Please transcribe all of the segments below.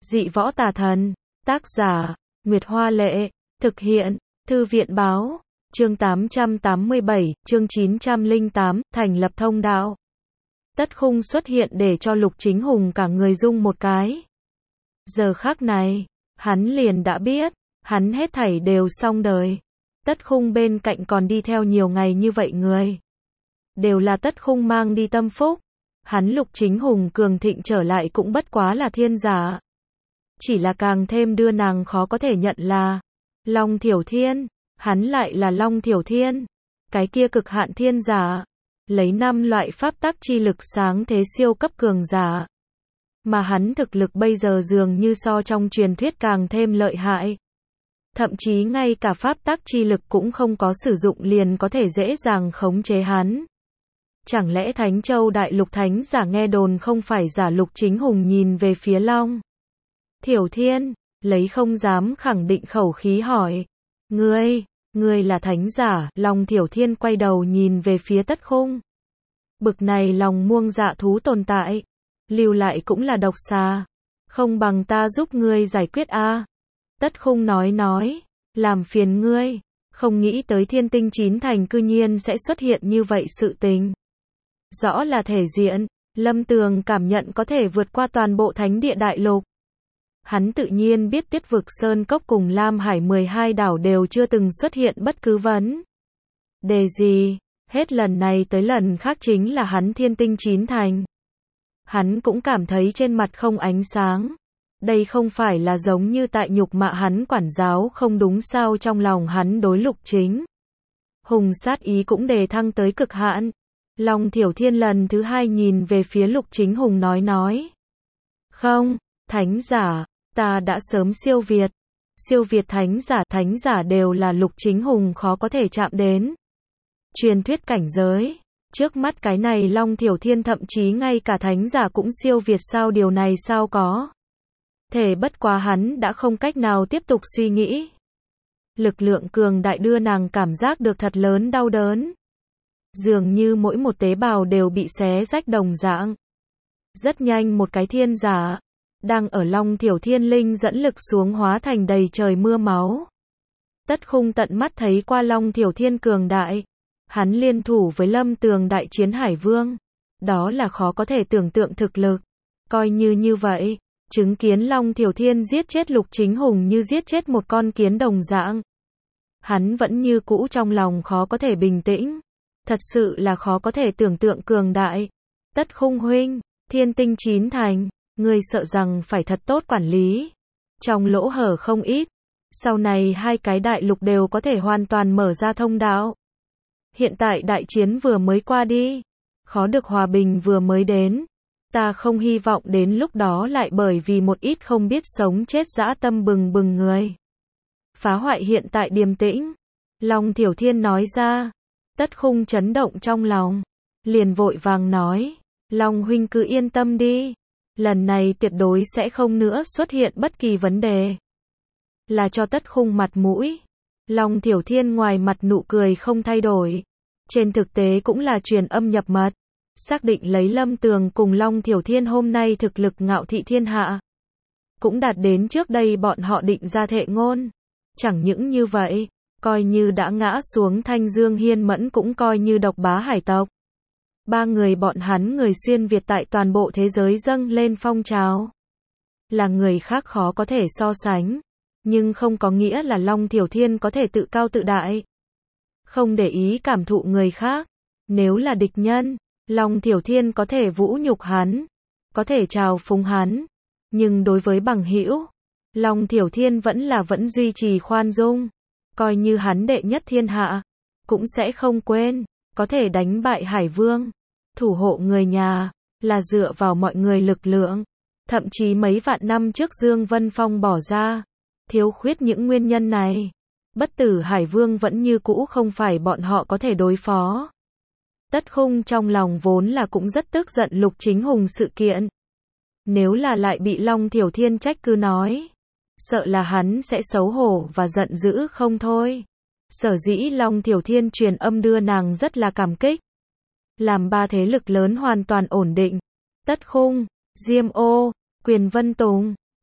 Dị võ tà thần. Tác giả, Nguyệt Hoa Lệ. Thực hiện, Thư viện Báo. Chương 887, chương 908, thành lập thông đạo. Tất Khung xuất hiện để cho Lục Chính Hùng cả người rung một cái. Giờ khắc này, hắn liền đã biết, hắn hết thảy đều xong đời. Tất Khung bên cạnh còn đi theo nhiều ngày như vậy người. Đều là Tất Khung mang đi tâm phúc. Hắn Lục Chính Hùng cường thịnh trở lại cũng bất quá là thiên giả. Chỉ là càng thêm đưa nàng khó có thể nhận là Long Thiểu Thiên, hắn lại là Long Thiểu Thiên, cái kia cực hạn thiên giả, lấy 5 loại pháp tắc chi lực sáng thế siêu cấp cường giả. Mà hắn thực lực bây giờ dường như so trong truyền thuyết càng thêm lợi hại. Thậm chí ngay cả pháp tắc chi lực cũng không có sử dụng liền có thể dễ dàng khống chế hắn. Chẳng lẽ Thánh Châu Đại Lục thánh giả nghe đồn không phải giả? Lục Chính Hùng nhìn về phía Long Thiểu Thiên, lấy không dám khẳng định khẩu khí hỏi. Ngươi là thánh giả? Long Thiểu Thiên quay đầu nhìn về phía Tất Khung. Bực này lòng muông dạ thú tồn tại, lưu lại cũng là độc xà. Không bằng ta giúp ngươi giải quyết a. Tất Khung nói, làm phiền ngươi, không nghĩ tới Thiên Tinh 9 thành cư nhiên sẽ xuất hiện như vậy sự tình. Rõ là thể diện, Lâm Tường cảm nhận có thể vượt qua toàn bộ Thánh Địa Đại Lục. Hắn tự nhiên biết Tuyết Vực Sơn Cốc cùng Lam Hải 12 đảo đều chưa từng xuất hiện bất cứ vấn đề gì, hết lần này tới lần khác chính là hắn Thiên Tinh 9 thành. Hắn cũng cảm thấy trên mặt không ánh sáng. Đây không phải là giống như tại nhục mạ hắn quản giáo không đúng sao? Trong lòng hắn đối Lục Chính Hùng sát ý cũng đề thăng tới cực hạn. Long Thiểu Thiên lần thứ 2 nhìn về phía Lục Chính Hùng nói. Không, thánh giả, ta đã sớm siêu việt thánh giả đều là Lục Chính Hùng khó có thể chạm đến. Truyền thuyết cảnh giới, trước mắt cái này Long Thiểu Thiên thậm chí ngay cả thánh giả cũng siêu việt sao? Điều này sao có thể? Bất quá hắn đã không cách nào tiếp tục suy nghĩ. Lực lượng cường đại đưa nàng cảm giác được thật lớn đau đớn. Dường như mỗi một tế bào đều bị xé rách đồng dạng. Rất nhanh một cái thiên giả đang ở Long Thiểu Thiên linh dẫn lực xuống hóa thành đầy trời mưa máu. Tất Khung tận mắt thấy qua Long Thiểu Thiên cường đại. Hắn liên thủ với Lâm Tường đại chiến Hải Vương. Đó là khó có thể tưởng tượng thực lực. Coi như vậy, chứng kiến Long Thiểu Thiên giết chết Lục Chính Hùng như giết chết một con kiến đồng dạng. Hắn vẫn như cũ trong lòng khó có thể bình tĩnh. Thật sự là khó có thể tưởng tượng cường đại. Tất Khung huynh, Thiên Tinh 9 thành, ngươi sợ rằng phải thật tốt quản lý. Trong lỗ hở không ít. Sau này 2 cái đại lục đều có thể hoàn toàn mở ra thông đạo. Hiện tại đại chiến vừa mới qua đi. Khó được hòa bình vừa mới đến. Ta không hy vọng đến lúc đó lại bởi vì một ít không biết sống chết dã tâm bừng bừng người phá hoại hiện tại điềm tĩnh. Long Thiểu Thiên nói ra. Tất Khung chấn động trong lòng, liền vội vàng nói, Long huynh cứ yên tâm đi, lần này tuyệt đối sẽ không nữa xuất hiện bất kỳ vấn đề. Là cho Tất Khung mặt mũi. Long Thiểu Thiên ngoài mặt nụ cười không thay đổi, trên thực tế cũng là truyền âm nhập mật, xác định lấy Lâm Tường cùng Long Thiểu Thiên hôm nay thực lực ngạo thị thiên hạ, cũng đạt đến trước đây bọn họ định ra thệ ngôn. Chẳng những như vậy, coi như đã ngã xuống Thanh Dương Hiên Mẫn cũng coi như độc bá hải tộc. 3 người bọn hắn người xuyên Việt tại toàn bộ thế giới dâng lên phong trào. Là người khác khó có thể so sánh. Nhưng không có nghĩa là Long Thiểu Thiên có thể tự cao tự đại. Không để ý cảm thụ người khác. Nếu là địch nhân, Long Thiểu Thiên có thể vũ nhục hắn, có thể trào phúng hắn. Nhưng đối với bằng hữu, Long Thiểu Thiên vẫn duy trì khoan dung. Coi như hắn đệ nhất thiên hạ, cũng sẽ không quên, có thể đánh bại Hải Vương, thủ hộ người nhà, là dựa vào mọi người lực lượng. Thậm chí mấy vạn năm trước Dương Vân Phong bỏ ra, thiếu khuyết những nguyên nhân này. Bất tử Hải Vương vẫn như cũ không phải bọn họ có thể đối phó. Tất Khung trong lòng vốn là cũng rất tức giận Lục Chính Hùng sự kiện. Nếu là lại bị Long Thiểu Thiên trách cứ nói, sợ là hắn sẽ xấu hổ và giận dữ không thôi. Sở dĩ Long Thiểu Thiên truyền âm đưa nàng rất là cảm kích. Làm 3 thế lực lớn hoàn toàn ổn định. Tất Khung, Diêm Ô, Quyền Vân Tùng,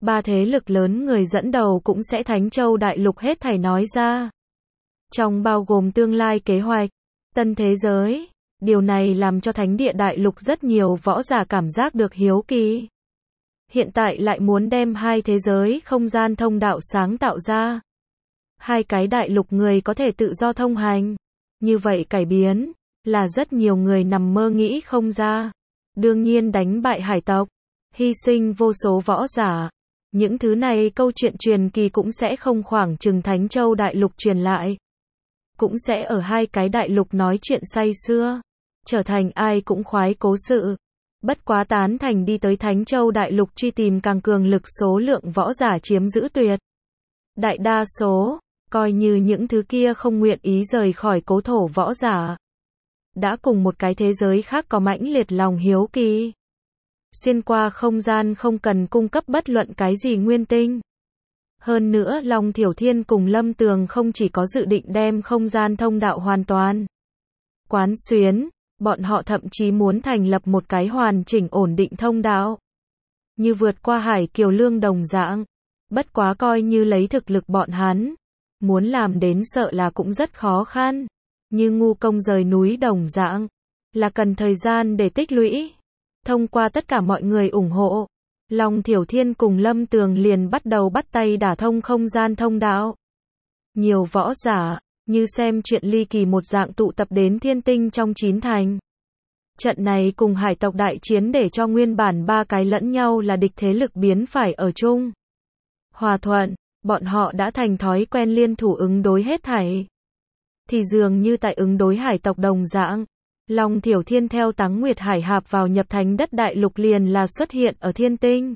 Ba thế lực lớn người dẫn đầu cũng sẽ Thánh Châu Đại Lục hết thảy nói ra. Trong bao gồm tương lai kế hoạch, tân thế giới. Điều này làm cho Thánh Địa Đại Lục rất nhiều võ giả cảm giác được hiếu kỳ. Hiện tại lại muốn đem hai thế giới không gian thông đạo sáng tạo ra. Hai cái đại lục người có thể tự do thông hành. Như vậy cải biến, là rất nhiều người nằm mơ nghĩ không ra. Đương nhiên đánh bại hải tộc, hy sinh vô số võ giả. Những thứ này câu chuyện truyền kỳ cũng sẽ không khoảng chừng Thánh Châu Đại Lục truyền lại. Cũng sẽ ở hai cái đại lục nói chuyện say xưa. Trở thành ai cũng khoái cố sự. Bất quá tán thành đi tới Thánh Châu Đại Lục truy tìm càng cường lực số lượng võ giả chiếm giữ tuyệt. Đại đa số, coi như những thứ kia không nguyện ý rời khỏi cố thổ võ giả. Đã cùng một cái thế giới khác có mãnh liệt lòng hiếu kỳ. Xuyên qua không gian không cần cung cấp bất luận cái gì nguyên tinh. Hơn nữa Long Thiểu Thiên cùng Lâm Tường không chỉ có dự định đem không gian thông đạo hoàn toàn quán xuyến, bọn họ thậm chí muốn thành lập một cái hoàn chỉnh ổn định thông đạo. Như vượt qua hải kiều lương đồng dạng. Bất quá coi như lấy thực lực bọn hắn. Muốn làm đến sợ là cũng rất khó khăn. Như ngu công rời núi đồng dạng. Là cần thời gian để tích lũy. Thông qua tất cả mọi người ủng hộ. Long Thiểu Thiên cùng Lâm Tường liền bắt đầu bắt tay đả thông không gian thông đạo. Nhiều võ giả, như xem chuyện ly kỳ một dạng tụ tập đến thiên tinh trong 9 thành. Trận này cùng hải tộc đại chiến để cho nguyên bản ba cái lẫn nhau là địch thế lực biến phải ở chung. Hòa thuận, bọn họ đã thành thói quen liên thủ ứng đối hết thảy. Thì dường như tại ứng đối hải tộc đồng dạng. Long Thiểu Thiên theo Táng Nguyệt Hải Hạp vào nhập thánh đất đại lục liền là xuất hiện ở thiên tinh.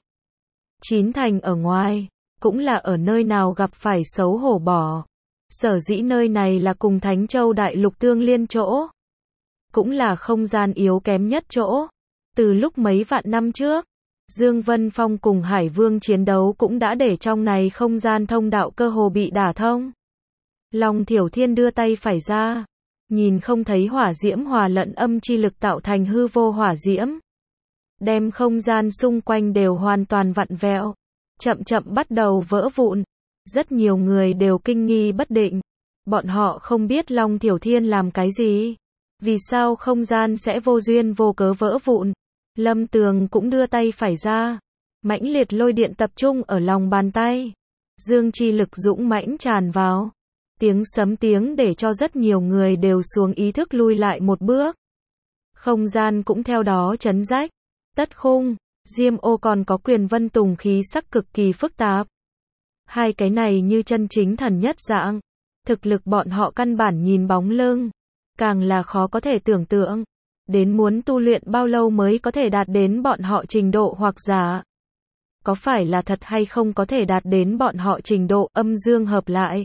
9 thành ở ngoài, cũng là ở nơi nào gặp phải xấu hổ bỏ. Sở dĩ nơi này là cùng Thánh Châu Đại Lục tương liên chỗ. Cũng là không gian yếu kém nhất chỗ. Từ lúc mấy vạn năm trước, Dương Vân Phong cùng Hải Vương chiến đấu cũng đã để trong này không gian thông đạo cơ hồ bị đả thông. Long Thiểu Thiên đưa tay phải ra. Nhìn không thấy hỏa diễm hòa lẫn âm chi lực tạo thành hư vô hỏa diễm. Đem không gian xung quanh đều hoàn toàn vặn vẹo. Chậm chậm bắt đầu vỡ vụn. Rất nhiều người đều kinh nghi bất định. Bọn họ không biết Long Thiểu Thiên làm cái gì. Vì sao không gian sẽ vô duyên vô cớ vỡ vụn. Lâm Tường cũng đưa tay phải ra. Mãnh liệt lôi điện tập trung ở lòng bàn tay. Dương chi lực dũng mãnh tràn vào. Tiếng sấm tiếng để cho rất nhiều người đều xuống ý thức lui lại một bước. Không gian cũng theo đó chấn rách. Tất khung, Diêm Ô còn có Quyền Vân Tùng khí sắc cực kỳ phức tạp. Hai cái này như chân chính thần nhất dạng. Thực lực bọn họ căn bản nhìn bóng lưng. Càng là khó có thể tưởng tượng. Đến muốn tu luyện bao lâu mới có thể đạt đến bọn họ trình độ hoặc giả. Có phải là thật hay không có thể đạt đến bọn họ trình độ âm dương hợp lại.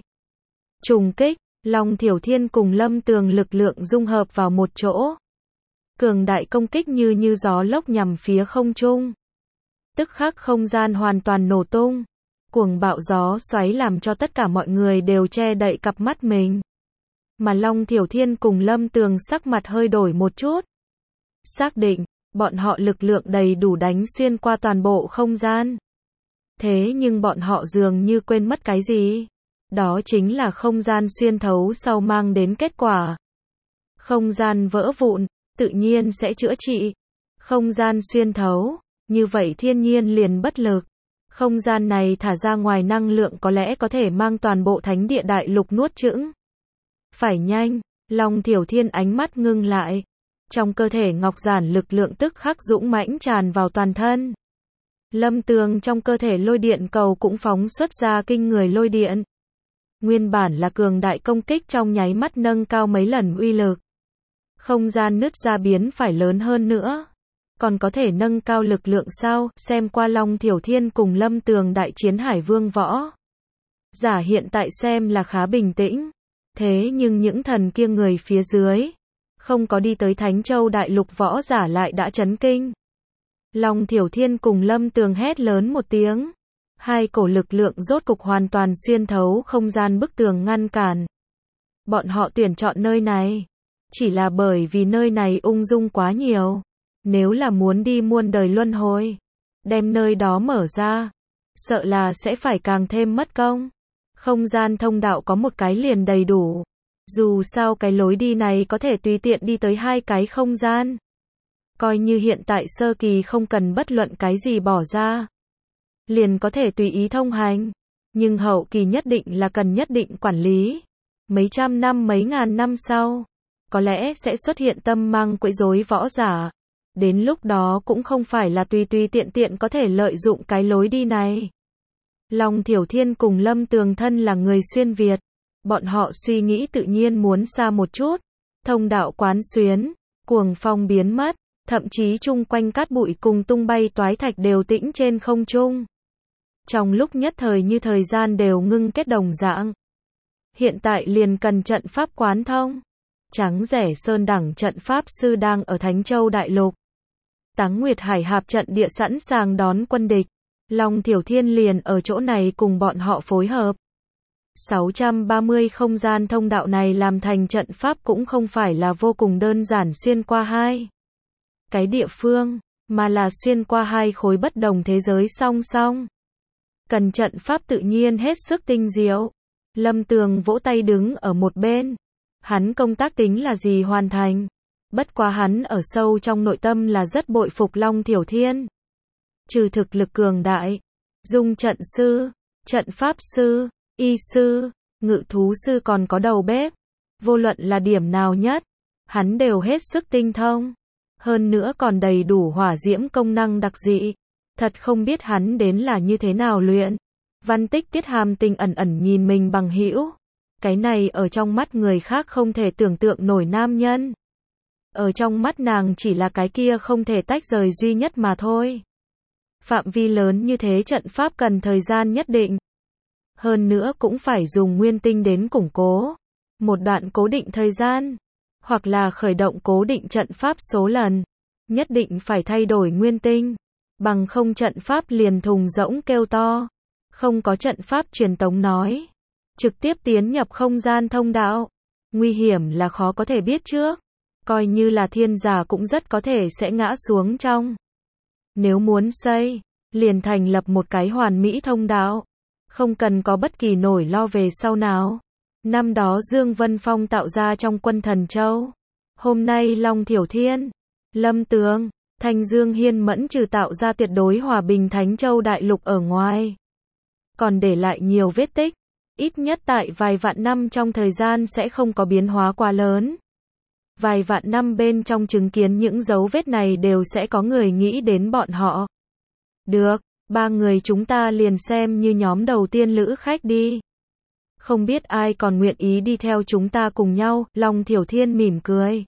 Trùng kích, Long Thiểu Thiên cùng Lâm Tường lực lượng dung hợp vào một chỗ. Cường đại công kích như gió lốc nhằm phía không trung. Tức khắc không gian hoàn toàn nổ tung. Cuồng bạo gió xoáy làm cho tất cả mọi người đều che đậy cặp mắt mình. Mà Long Thiểu Thiên cùng Lâm Tường sắc mặt hơi đổi một chút. Xác định, bọn họ lực lượng đầy đủ đánh xuyên qua toàn bộ không gian. Thế nhưng bọn họ dường như quên mất cái gì. Đó chính là không gian xuyên thấu sau mang đến kết quả. Không gian vỡ vụn, tự nhiên sẽ chữa trị. Không gian xuyên thấu, như vậy thiên nhiên liền bất lực. Không gian này thả ra ngoài năng lượng có lẽ có thể mang toàn bộ Thánh Địa Đại Lục nuốt chửng. Phải nhanh, Long Thiểu Thiên ánh mắt ngưng lại. Trong cơ thể ngọc giản lực lượng tức khắc dũng mãnh tràn vào toàn thân. Lâm Tường trong cơ thể lôi điện cầu cũng phóng xuất ra kinh người lôi điện. Nguyên bản là cường đại công kích trong nháy mắt nâng cao mấy lần uy lực. Không gian nứt ra biến phải lớn hơn nữa. Còn có thể nâng cao lực lượng sao? Xem qua Long Thiểu Thiên cùng Lâm Tường đại chiến Hải Vương võ. Giả hiện tại xem là khá bình tĩnh. Thế nhưng những thần kia người phía dưới, không có đi tới Thánh Châu Đại Lục võ giả lại đã chấn kinh. Long Thiểu Thiên cùng Lâm Tường hét lớn một tiếng. Hai cổ lực lượng rốt cục hoàn toàn xuyên thấu không gian bức tường ngăn cản. Bọn họ tuyển chọn nơi này. Chỉ là bởi vì nơi này ung dung quá nhiều. Nếu là muốn đi muôn đời luân hồi, đem nơi đó mở ra. sợ là sẽ phải càng thêm mất công. Không gian thông đạo có một cái liền đầy đủ. Dù sao cái lối đi này có thể tùy tiện đi tới 2 cái không gian. Coi như hiện tại sơ kỳ không cần bất luận cái gì bỏ ra, liền có thể tùy ý thông hành. Nhưng hậu kỳ nhất định là cần nhất định quản lý. Mấy trăm năm mấy ngàn năm sau, có lẽ sẽ xuất hiện tâm mang quấy rối võ giả. Đến lúc đó cũng không phải là tùy tùy tiện tiện có thể lợi dụng cái lối đi này. Long Thiểu Thiên cùng Lâm Tường thân là người xuyên Việt. Bọn họ suy nghĩ tự nhiên muốn xa một chút. Thông đạo quán xuyến, cuồng phong biến mất, thậm chí chung quanh cát bụi cùng tung bay toái thạch đều tĩnh trên không trung. Trong lúc nhất thời như thời gian đều ngưng kết đồng dạng. Hiện tại liền cần trận pháp quán thông. Trắng rẻ sơn đẳng trận pháp sư đang ở Thánh Châu Đại Lục. Táng Nguyệt Hải Hạp trận địa sẵn sàng đón quân địch. Long Thiểu Thiên liền ở chỗ này cùng bọn họ phối hợp. 630 không gian thông đạo này làm thành trận pháp cũng không phải là vô cùng đơn giản xuyên qua 2 cái địa phương, mà là xuyên qua 2 khối bất đồng thế giới song song. Cần trận pháp tự nhiên hết sức tinh diệu. Lâm Tường vỗ tay đứng ở một bên. Hắn công tác tính là gì hoàn thành. Bất quá hắn ở sâu trong nội tâm là rất bội phục Long Thiểu Thiên. Trừ thực lực cường đại, dung trận sư, trận pháp sư, y sư, ngự thú sư còn có đầu bếp. Vô luận là điểm nào nhất, hắn đều hết sức tinh thông. Hơn nữa còn đầy đủ hỏa diễm công năng đặc dị. Thật không biết hắn đến là như thế nào luyện. Văn Tích Tiết hàm tình ẩn ẩn nhìn mình bằng hữu. Cái này ở trong mắt người khác không thể tưởng tượng nổi nam nhân. Ở trong mắt nàng chỉ là cái kia không thể tách rời duy nhất mà thôi. Phạm vi lớn như thế trận pháp cần thời gian nhất định. Hơn nữa cũng phải dùng nguyên tinh đến củng cố. Một đoạn cố định thời gian. Hoặc là khởi động cố định trận pháp số lần. Nhất định phải thay đổi nguyên tinh. Bằng không trận pháp liền thùng rỗng kêu to. Không có trận pháp truyền tống nói. Trực tiếp tiến nhập không gian thông đạo. Nguy hiểm là khó có thể biết trước. Coi như là thiên giả cũng rất có thể sẽ ngã xuống trong. Nếu muốn xây, liền thành lập một cái hoàn mỹ thông đạo. Không cần có bất kỳ nỗi lo về sau nào. Năm đó Dương Vân Phong tạo ra trong quân Thần Châu. Hôm nay Long Thiểu Thiên, Lâm Tường, Thanh Dương Hiên Mẫn trừ tạo ra tuyệt đối hòa bình Thánh Châu Đại Lục ở ngoài. Còn để lại nhiều vết tích. Ít nhất tại vài vạn năm trong thời gian sẽ không có biến hóa quá lớn. Vài vạn năm bên trong chứng kiến những dấu vết này đều sẽ có người nghĩ đến bọn họ. Được, 3 người chúng ta liền xem như nhóm đầu tiên lữ khách đi. Không biết ai còn nguyện ý đi theo chúng ta cùng nhau, Long Thiểu Thiên mỉm cười.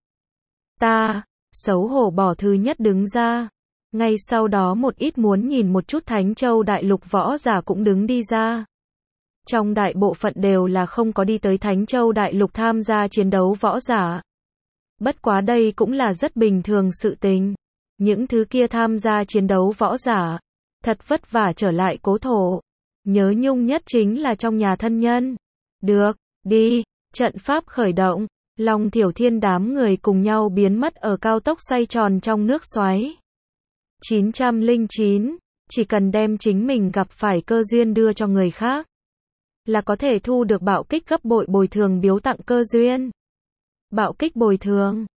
Ta, xấu hổ bỏ thứ nhất đứng ra. Ngay sau đó một ít muốn nhìn một chút Thánh Châu Đại Lục võ giả cũng đứng đi ra. Trong đại bộ phận đều là không có đi tới Thánh Châu Đại Lục tham gia chiến đấu võ giả. Bất quá đây cũng là rất bình thường sự tình. Những thứ kia tham gia chiến đấu võ giả, thật vất vả trở lại cố thổ. Nhớ nhung nhất chính là trong nhà thân nhân. Được, đi, trận pháp khởi động. Long Thiểu Thiên đám người cùng nhau biến mất ở cao tốc xoay tròn trong nước xoáy. 909, chỉ cần đem chính mình gặp phải cơ duyên đưa cho người khác, là có thể thu được bạo kích gấp bội bồi thường biếu tặng cơ duyên. Bạo kích bồi thường,